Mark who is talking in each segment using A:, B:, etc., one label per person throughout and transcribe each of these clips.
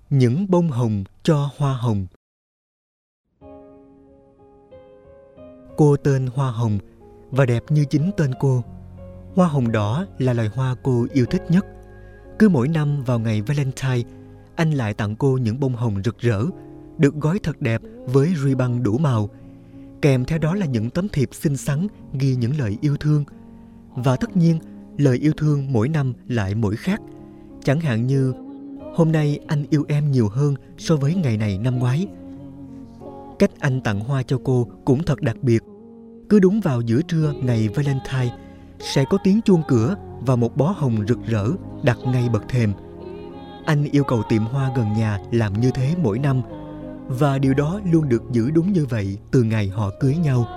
A: Những bông hồng cho hoa hồng. Cô tên Hoa Hồng và đẹp như chính tên cô. Hoa hồng đỏ là loài hoa cô yêu thích nhất. Cứ mỗi năm vào ngày Valentine, anh lại tặng cô những bông hồng rực rỡ, được gói thật đẹp với ruy băng đủ màu. Kèm theo đó là những tấm thiệp xinh xắn ghi những lời yêu thương. Và tất nhiên, lời yêu thương mỗi năm lại mỗi khác. Chẳng hạn như: hôm nay anh yêu em nhiều hơn so với ngày này năm ngoái. Cách anh tặng hoa cho cô cũng thật đặc biệt. Cứ đúng vào giữa trưa ngày Valentine, sẽ có tiếng chuông cửa và một bó hồng rực rỡ đặt ngay bậc thềm. Anh yêu cầu tiệm hoa gần nhà làm như thế mỗi năm, và điều đó luôn được giữ đúng như vậy từ ngày họ cưới nhau.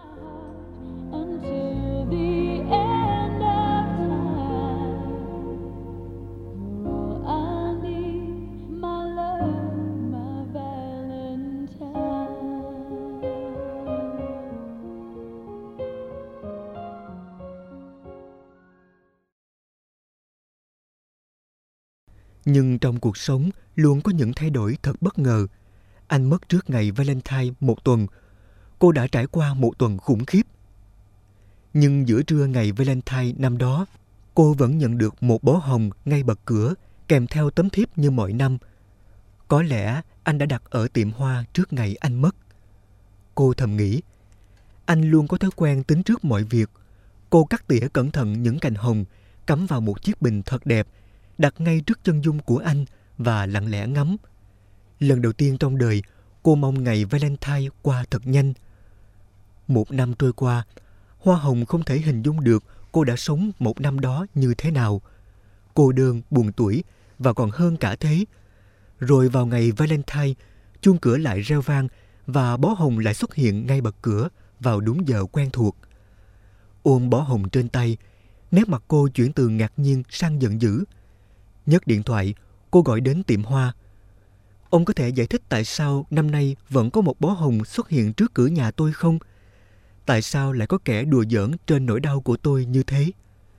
A: Nhưng trong cuộc sống luôn có những thay đổi thật bất ngờ. Anh mất trước ngày Valentine một tuần. Cô đã trải qua một tuần khủng khiếp. Nhưng giữa trưa ngày Valentine năm đó, cô vẫn nhận được một bó hồng ngay bậc cửa, kèm theo tấm thiếp như mọi năm. Có lẽ anh đã đặt ở tiệm hoa trước ngày anh mất. Cô thầm nghĩ, anh luôn có thói quen tính trước mọi việc. Cô cắt tỉa cẩn thận những cành hồng, cắm vào một chiếc bình thật đẹp, đặt ngay trước chân dung của anh và lặng lẽ ngắm. Lần đầu tiên trong đời, cô mong ngày Valentine qua thật nhanh. Một năm trôi qua, Hoa Hồng không thể hình dung được cô đã sống một năm đó như thế nào. Cô đơn, buồn tủi và còn hơn cả thế. Rồi vào ngày Valentine, chuông cửa lại reo vang và bó hồng lại xuất hiện ngay bậc cửa vào đúng giờ quen thuộc. Ôm bó hồng trên tay, nét mặt cô chuyển từ ngạc nhiên sang giận dữ. Nhấc điện thoại, cô gọi đến tiệm hoa. Ông có thể giải thích tại sao năm nay vẫn có một bó hồng xuất hiện trước cửa nhà tôi không? Tại sao lại có kẻ đùa giỡn trên nỗi đau của tôi như thế?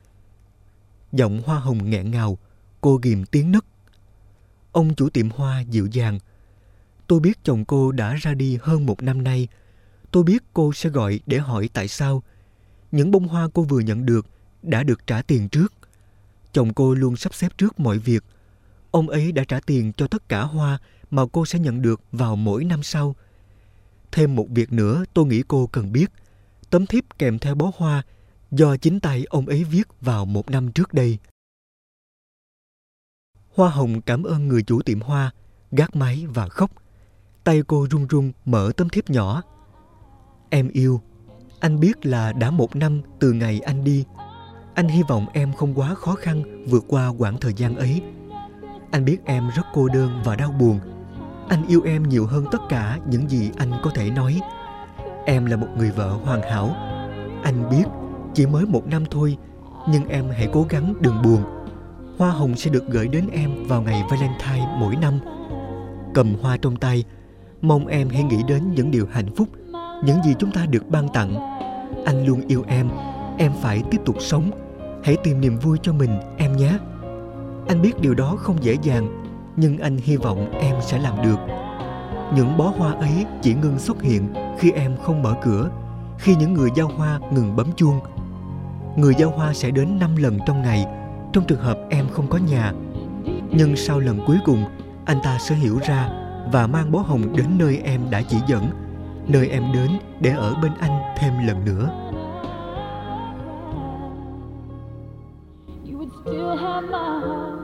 A: Giọng Hoa Hồng nghẹn ngào, cô ghìm tiếng nấc. Ông chủ tiệm hoa dịu dàng. Tôi biết chồng cô đã ra đi hơn một năm nay. Tôi biết cô sẽ gọi để hỏi tại sao. Những bông hoa cô vừa nhận được đã được trả tiền trước. Chồng cô luôn sắp xếp trước mọi việc. Ông ấy đã trả tiền cho tất cả hoa mà cô sẽ nhận được vào mỗi năm sau. Thêm một việc nữa tôi nghĩ cô cần biết. Tấm thiếp kèm theo bó hoa do chính tay ông ấy viết vào một năm trước đây. Hoa Hồng cảm ơn người chủ tiệm hoa, gác máy và khóc. Tay cô run run mở tấm thiếp nhỏ. Em yêu, anh biết là đã một năm từ ngày anh đi. Anh hy vọng em không quá khó khăn vượt qua quãng thời gian ấy. Anh biết em rất cô đơn và đau buồn. Anh yêu em nhiều hơn tất cả những gì anh có thể nói. Em là một người vợ hoàn hảo. Anh biết chỉ mới một năm thôi, nhưng em hãy cố gắng đừng buồn. Hoa hồng sẽ được gửi đến em vào ngày Valentine mỗi năm. Cầm hoa trong tay, mong em hãy nghĩ đến những điều hạnh phúc, những gì chúng ta được ban tặng. Anh luôn yêu em phải tiếp tục sống. Hãy tìm niềm vui cho mình em nhé. Anh biết điều đó không dễ dàng, nhưng anh hy vọng em sẽ làm được. Những bó hoa ấy chỉ ngừng xuất hiện khi em không mở cửa, khi những người giao hoa ngừng bấm chuông. Người giao hoa sẽ đến 5 lần trong ngày, trong trường hợp em không có nhà. Nhưng sau lần cuối cùng, anh ta sẽ hiểu ra và mang bó hồng đến nơi em đã chỉ dẫn, nơi em đến để ở bên anh thêm lần nữa.
B: You would still have my heart.